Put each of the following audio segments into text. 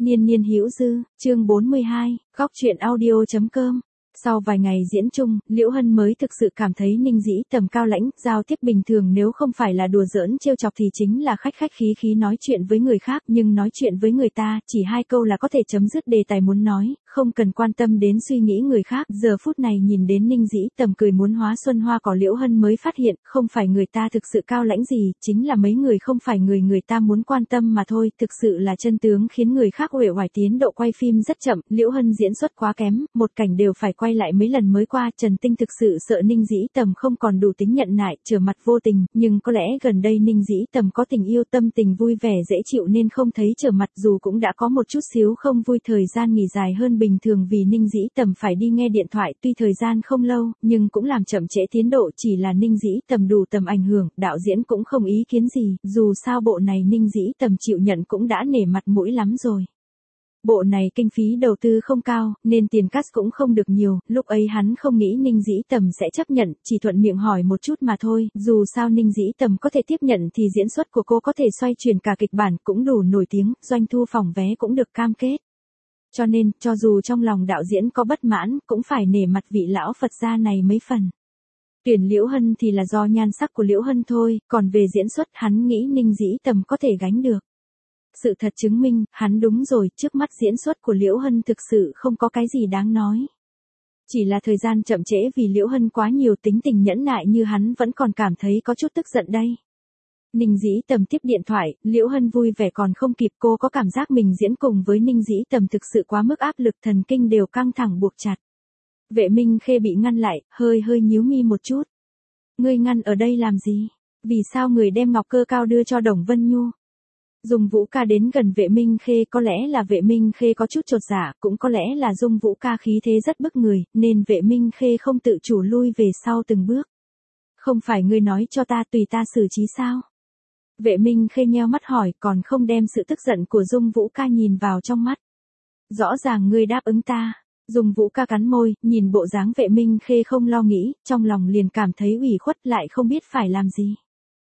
Niên niên hữu dư, chương 42, góc truyện audio.com. Sau vài ngày diễn chung, Liễu Hân mới thực sự cảm thấy Ninh Dĩ Tầm cao lãnh, giao tiếp bình thường nếu không phải là đùa giỡn trêu chọc thì chính là khách khách khí khí nói chuyện với người khác, nhưng nói chuyện với người ta, chỉ hai câu là có thể chấm dứt đề tài muốn nói, không cần quan tâm đến suy nghĩ người khác. Giờ phút này nhìn đến Ninh Dĩ Tầm cười muốn hóa xuân hoa cỏ, Liễu Hân mới phát hiện, không phải người ta thực sự cao lãnh gì, chính là mấy người không phải người ta muốn quan tâm mà thôi, thực sự là chân tướng khiến người khác uể oải. Tiến độ quay phim rất chậm, Liễu Hân diễn xuất quá kém, một cảnh đều phải quay lại mấy lần mới qua. Trần Tinh thực sự sợ Ninh Dĩ Tầm không còn đủ tính nhận nại, trở mặt vô tình, nhưng có lẽ gần đây Ninh Dĩ Tầm có tình yêu, tâm tình vui vẻ dễ chịu nên không thấy trở mặt, dù cũng đã có một chút xíu không vui. Thời gian nghỉ dài hơn bình thường vì Ninh Dĩ Tầm phải đi nghe điện thoại, tuy thời gian không lâu, nhưng cũng làm chậm trễ tiến độ. Chỉ là Ninh Dĩ Tầm đủ tầm ảnh hưởng, đạo diễn cũng không ý kiến gì, dù sao bộ này Ninh Dĩ Tầm chịu nhận cũng đã nể mặt mũi lắm rồi. Bộ này kinh phí đầu tư không cao, nên tiền cast cũng không được nhiều, lúc ấy hắn không nghĩ Ninh Dĩ Tầm sẽ chấp nhận, chỉ thuận miệng hỏi một chút mà thôi, dù sao Ninh Dĩ Tầm có thể tiếp nhận thì diễn xuất của cô có thể xoay chuyển cả kịch bản, cũng đủ nổi tiếng, doanh thu phòng vé cũng được cam kết. Cho nên, cho dù trong lòng đạo diễn có bất mãn, cũng phải nể mặt vị lão Phật gia này mấy phần. Tuyển Liễu Hân thì là do nhan sắc của Liễu Hân thôi, còn về diễn xuất hắn nghĩ Ninh Dĩ Tầm có thể gánh được. Sự thật chứng minh, hắn đúng rồi, trước mắt diễn xuất của Liễu Hân thực sự không có cái gì đáng nói. Chỉ là thời gian chậm trễ vì Liễu Hân quá nhiều, tính tình nhẫn nại như hắn vẫn còn cảm thấy có chút tức giận đây. Ninh Dĩ Tầm tiếp điện thoại, Liễu Hân vui vẻ còn không kịp, cô có cảm giác mình diễn cùng với Ninh Dĩ Tầm thực sự quá mức áp lực, thần kinh đều căng thẳng buộc chặt. Vệ Minh Khê bị ngăn lại, hơi nhíu mi một chút. Ngươi ngăn ở đây làm gì? Vì sao người đem ngọc cơ cao đưa cho Đồng Vân Nhu? Dung Vũ Ca đến gần Vệ Minh Khê, có lẽ là Vệ Minh Khê có chút chột dạ, cũng có lẽ là Dung Vũ Ca khí thế rất bức người, nên Vệ Minh Khê không tự chủ lui về sau từng bước. Không phải ngươi nói cho ta tùy ta xử trí sao? Vệ Minh Khê nheo mắt hỏi, còn không đem sự tức giận của Dung Vũ Ca nhìn vào trong mắt. Rõ ràng ngươi đáp ứng ta. Dung Vũ Ca cắn môi, nhìn bộ dáng Vệ Minh Khê không lo nghĩ, trong lòng liền cảm thấy ủy khuất, lại không biết phải làm gì.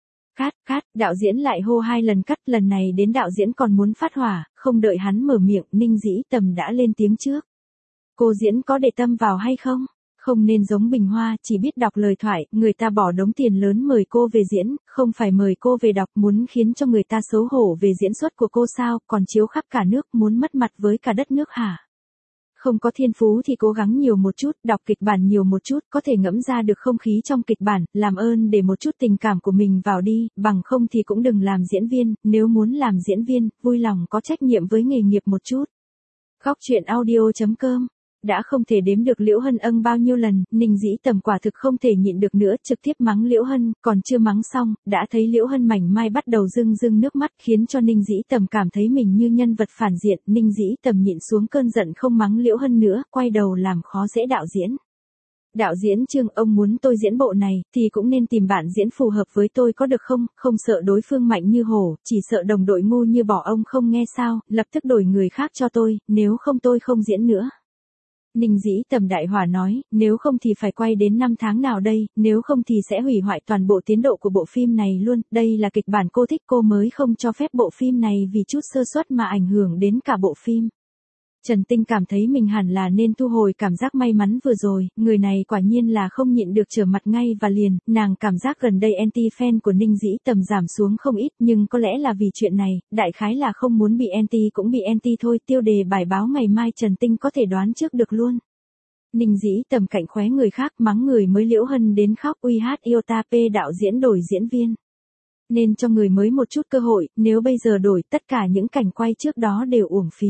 Cắt, đạo diễn lại hô 2 lần cắt, lần này đến đạo diễn còn muốn phát hỏa, không đợi hắn mở miệng, Ninh Dĩ Tầm đã lên tiếng trước. Cô diễn có để tâm vào hay không? Không nên giống Bình Hoa, chỉ biết đọc lời thoại, người ta bỏ đống tiền lớn mời cô về diễn, không phải mời cô về đọc, muốn khiến cho người ta xấu hổ về diễn xuất của cô sao, còn chiếu khắp cả nước, muốn mất mặt với cả đất nước hả? Không có thiên phú thì cố gắng nhiều một chút, đọc kịch bản nhiều một chút, có thể ngẫm ra được không khí trong kịch bản, làm ơn để một chút tình cảm của mình vào đi, bằng không thì cũng đừng làm diễn viên, nếu muốn làm diễn viên, vui lòng có trách nhiệm với nghề nghiệp một chút. Góc truyện audio.com. Đã không thể đếm được Liễu Hân bao nhiêu lần, Ninh Dĩ Tầm quả thực không thể nhịn được nữa, trực tiếp mắng Liễu Hân, còn chưa mắng xong, đã thấy Liễu Hân mảnh mai bắt đầu rưng nước mắt, khiến cho Ninh Dĩ Tầm cảm thấy mình như nhân vật phản diện. Ninh Dĩ Tầm nhịn xuống cơn giận không mắng Liễu Hân nữa, quay đầu làm khó dễ đạo diễn. Đạo diễn Trương, ông muốn tôi diễn bộ này, thì cũng nên tìm bạn diễn phù hợp với tôi có được không, không sợ đối phương mạnh như hổ, chỉ sợ đồng đội ngu như bỏ, ông không nghe sao, lập tức đổi người khác cho tôi, nếu không tôi không diễn nữa. Ninh Dĩ Tầm đại hỏa nói, nếu không thì phải quay đến 5 tháng nào đây, nếu không thì sẽ hủy hoại toàn bộ tiến độ của bộ phim này luôn, đây là kịch bản cô thích, cô mới không cho phép bộ phim này vì chút sơ suất mà ảnh hưởng đến cả bộ phim. Trần Tinh cảm thấy mình hẳn là nên thu hồi cảm giác may mắn vừa rồi, người này quả nhiên là không nhịn được trở mặt ngay và liền, nàng cảm giác gần đây anti-fan của Ninh Dĩ Tầm giảm xuống không ít, nhưng có lẽ là vì chuyện này, đại khái là không muốn bị anti cũng bị anti thôi. Tiêu đề bài báo ngày mai Trần Tinh có thể đoán trước được luôn. Ninh Dĩ Tầm cạnh khóe người khác, mắng người mới Liễu Hân đến khóc, uy hát iota p, đạo diễn đổi diễn viên. Nên cho người mới một chút cơ hội, nếu bây giờ đổi tất cả những cảnh quay trước đó đều uổng phí.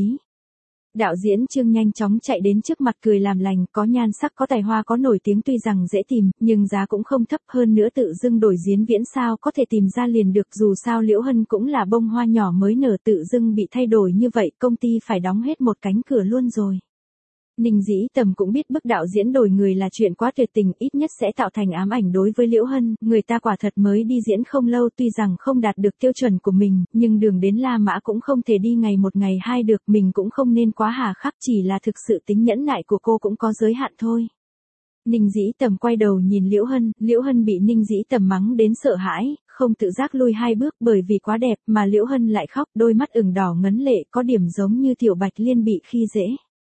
Đạo diễn Trương nhanh chóng chạy đến trước mặt cười làm lành, có nhan sắc có tài hoa có nổi tiếng tuy rằng dễ tìm, nhưng giá cũng không thấp, hơn nữa tự dưng đổi diễn viễn sao có thể tìm ra liền được, dù sao Liễu Hân cũng là bông hoa nhỏ mới nở, tự dưng bị thay đổi như vậy, công ty phải đóng hết một cánh cửa luôn rồi. Ninh Dĩ Tầm cũng biết bức đạo diễn đổi người là chuyện quá tuyệt tình, ít nhất sẽ tạo thành ám ảnh đối với Liễu Hân, người ta quả thật mới đi diễn không lâu, tuy rằng không đạt được tiêu chuẩn của mình, nhưng đường đến La Mã cũng không thể đi ngày một ngày hai được, mình cũng không nên quá hà khắc, chỉ là thực sự tính nhẫn nại của cô cũng có giới hạn thôi. Ninh Dĩ Tầm quay đầu nhìn Liễu Hân bị Ninh Dĩ Tầm mắng đến sợ hãi, không tự giác lui 2 bước bởi vì quá đẹp mà Liễu Hân lại khóc, đôi mắt ửng đỏ ngấn lệ có điểm giống như Tiểu Bạch Liên bị khi dễ.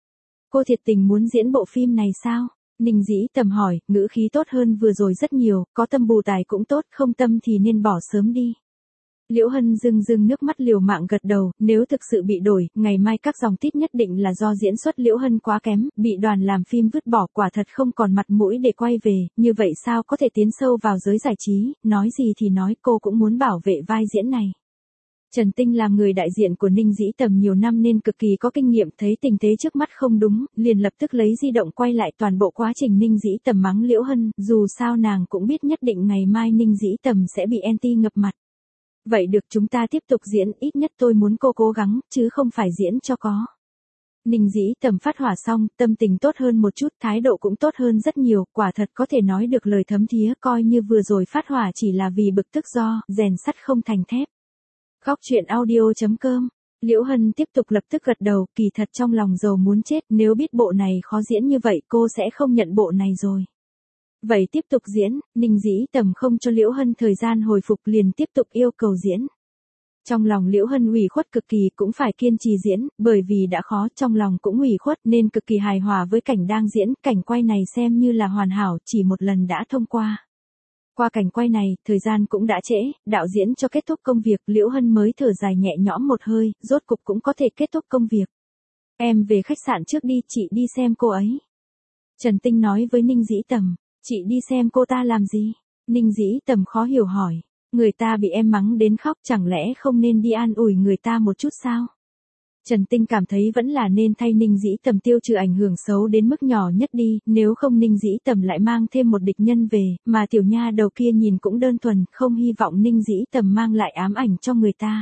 Cô thiệt tình muốn diễn bộ phim này sao? Ninh Dĩ Tầm hỏi, ngữ khí tốt hơn vừa rồi rất nhiều, có tâm bù tài cũng tốt, không tâm thì nên bỏ sớm đi. Liễu Hân rưng nước mắt liều mạng gật đầu, nếu thực sự bị đổi, ngày mai các dòng tít nhất định là do diễn xuất Liễu Hân quá kém, bị đoàn làm phim vứt bỏ, quả thật không còn mặt mũi để quay về, như vậy sao có thể tiến sâu vào giới giải trí, nói gì thì nói, cô cũng muốn bảo vệ vai diễn này. Trần Tinh làm người đại diện của Ninh Dĩ Tầm nhiều năm nên cực kỳ có kinh nghiệm, thấy tình thế trước mắt không đúng, liền lập tức lấy di động quay lại toàn bộ quá trình Ninh Dĩ Tầm mắng Liễu Hân, dù sao nàng cũng biết nhất định ngày mai Ninh Dĩ Tầm sẽ bị anti ngập mặt. Vậy được, chúng ta tiếp tục diễn, ít nhất tôi muốn cô cố gắng, chứ không phải diễn cho có. Ninh Dĩ Tầm phát hỏa xong, tâm tình tốt hơn một chút, thái độ cũng tốt hơn rất nhiều, quả thật có thể nói được lời thấm thía, coi như vừa rồi phát hỏa chỉ là vì bực tức do, rèn sắt không thành thép. Góc truyện audio.com. Liễu Hân tiếp tục lập tức gật đầu, kỳ thật trong lòng giàu muốn chết, nếu biết bộ này khó diễn như vậy cô sẽ không nhận bộ này rồi. Vậy tiếp tục diễn, Ninh Dĩ Tầm không cho Liễu Hân thời gian hồi phục liền tiếp tục yêu cầu diễn. Trong lòng Liễu Hân ủy khuất cực kỳ cũng phải kiên trì diễn, bởi vì đã khó trong lòng cũng ủy khuất nên cực kỳ hài hòa với cảnh đang diễn, cảnh quay này xem như là hoàn hảo, chỉ một lần đã thông qua. Qua cảnh quay này, thời gian cũng đã trễ, đạo diễn cho kết thúc công việc, Liễu Hân mới thở dài nhẹ nhõm một hơi, rốt cục cũng có thể kết thúc công việc. Em về khách sạn trước đi, chị đi xem cô ấy. Trần Tinh nói với Ninh Dĩ Tầm, chị đi xem cô ta làm gì? Ninh Dĩ Tầm khó hiểu hỏi, người ta bị em mắng đến khóc chẳng lẽ không nên đi an ủi người ta một chút sao? Trần Tinh cảm thấy vẫn là nên thay Ninh Dĩ Tầm tiêu trừ ảnh hưởng xấu đến mức nhỏ nhất đi, nếu không Ninh Dĩ Tầm lại mang thêm một địch nhân về, mà tiểu nha đầu kia nhìn cũng đơn thuần, không hy vọng Ninh Dĩ Tầm mang lại ám ảnh cho người ta.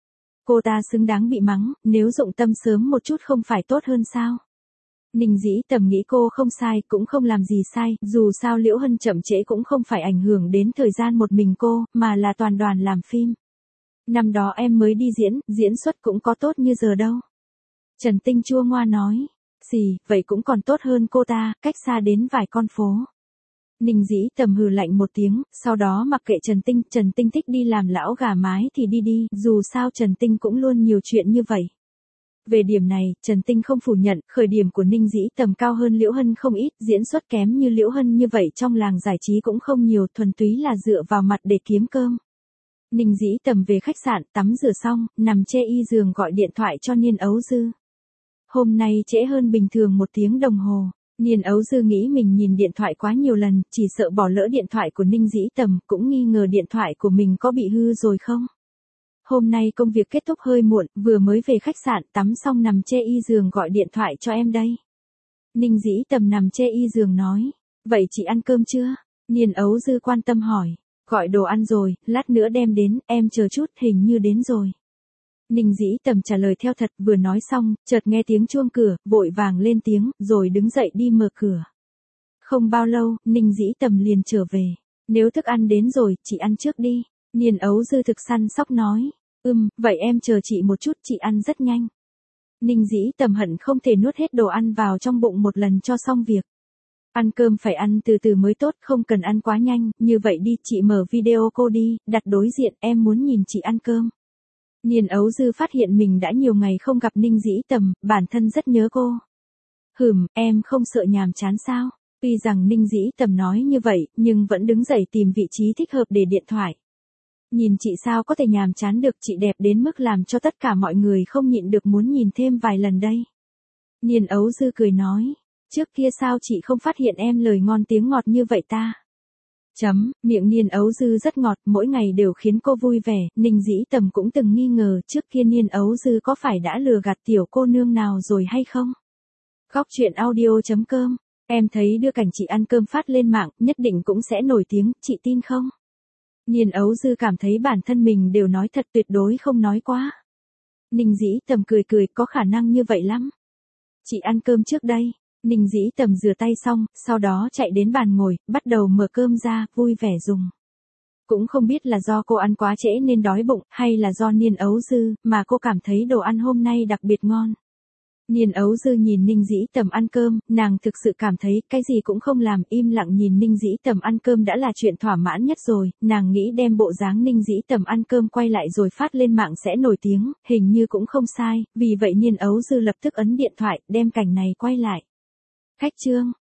Cô ta xứng đáng bị mắng, nếu dụng tâm sớm một chút không phải tốt hơn sao? Ninh Dĩ Tầm nghĩ cô không sai, cũng không làm gì sai, dù sao Liễu Hân chậm trễ cũng không phải ảnh hưởng đến thời gian một mình cô, mà là toàn đoàn làm phim. Năm đó em mới đi diễn xuất cũng có tốt như giờ đâu. Trần Tinh chua ngoa nói, xì, vậy cũng còn tốt hơn cô ta, cách xa đến vài con phố. Ninh Dĩ Tầm hừ lạnh một tiếng, sau đó mặc kệ Trần Tinh thích đi làm lão gà mái thì đi, dù sao Trần Tinh cũng luôn nhiều chuyện như vậy. Về điểm này, Trần Tinh không phủ nhận, khởi điểm của Ninh Dĩ Tầm cao hơn Liễu Hân không ít, diễn xuất kém như Liễu Hân như vậy trong làng giải trí cũng không nhiều, thuần túy là dựa vào mặt để kiếm cơm. Ninh Dĩ Tầm về khách sạn, tắm rửa xong, nằm chê y giường gọi điện thoại cho Niên Ấu Dư. Hôm nay trễ hơn bình thường 1 tiếng đồng hồ, Niên Ấu Dư nghĩ mình nhìn điện thoại quá nhiều lần, chỉ sợ bỏ lỡ điện thoại của Ninh Dĩ Tầm, cũng nghi ngờ điện thoại của mình có bị hư rồi không. Hôm nay công việc kết thúc hơi muộn, vừa mới về khách sạn, tắm xong nằm chê y giường gọi điện thoại cho em đây. Ninh Dĩ Tầm nằm chê y giường nói, vậy chị ăn cơm chưa? Niên Ấu Dư quan tâm hỏi, gọi đồ ăn rồi, lát nữa đem đến, em chờ chút, hình như đến rồi. Ninh Dĩ Tầm trả lời theo thật, vừa nói xong, chợt nghe tiếng chuông cửa, vội vàng lên tiếng, rồi đứng dậy đi mở cửa. Không bao lâu, Ninh Dĩ Tầm liền trở về, nếu thức ăn đến rồi, chị ăn trước đi. Niên Ấu Dư thực săn sóc nói, vậy em chờ chị một chút, chị ăn rất nhanh. Ninh Dĩ Tầm hận không thể nuốt hết đồ ăn vào trong bụng một lần cho xong việc. Ăn cơm phải ăn từ từ mới tốt, không cần ăn quá nhanh, như vậy đi, chị mở video cô đi, đặt đối diện, em muốn nhìn chị ăn cơm. Niên Ấu Dư phát hiện mình đã nhiều ngày không gặp Ninh Dĩ Tầm, bản thân rất nhớ cô. Em không sợ nhàm chán sao? Tuy rằng Ninh Dĩ Tầm nói như vậy, nhưng vẫn đứng dậy tìm vị trí thích hợp để điện thoại. Nhìn chị sao có thể nhàm chán được, chị đẹp đến mức làm cho tất cả mọi người không nhịn được muốn nhìn thêm vài lần đây. Niên Ấu Dư cười nói, trước kia sao chị không phát hiện em lời ngon tiếng ngọt như vậy ta? Miệng Niên Ấu Dư rất ngọt, mỗi ngày đều khiến cô vui vẻ, Ninh Dĩ Tầm cũng từng nghi ngờ trước kia Niên Ấu Dư có phải đã lừa gạt tiểu cô nương nào rồi hay không? Góc truyện audio.com, em thấy đưa cảnh chị ăn cơm phát lên mạng, nhất định cũng sẽ nổi tiếng, chị tin không? Niên Ấu Dư cảm thấy bản thân mình đều nói thật, tuyệt đối không nói quá. Ninh Dĩ Tầm cười, có khả năng như vậy lắm. Chị ăn cơm trước đây. Ninh Dĩ Tầm rửa tay xong, sau đó chạy đến bàn ngồi, bắt đầu mở cơm ra, vui vẻ dùng. Cũng không biết là do cô ăn quá trễ nên đói bụng, hay là do Niên Ấu Dư, mà cô cảm thấy đồ ăn hôm nay đặc biệt ngon. Niên Ấu Dư nhìn Ninh Dĩ Tầm ăn cơm, nàng thực sự cảm thấy cái gì cũng không làm, im lặng nhìn Ninh Dĩ Tầm ăn cơm đã là chuyện thỏa mãn nhất rồi, nàng nghĩ đem bộ dáng Ninh Dĩ Tầm ăn cơm quay lại rồi phát lên mạng sẽ nổi tiếng, hình như cũng không sai, vì vậy Niên Ấu Dư lập tức ấn điện thoại, đem cảnh này quay lại. Khách trương.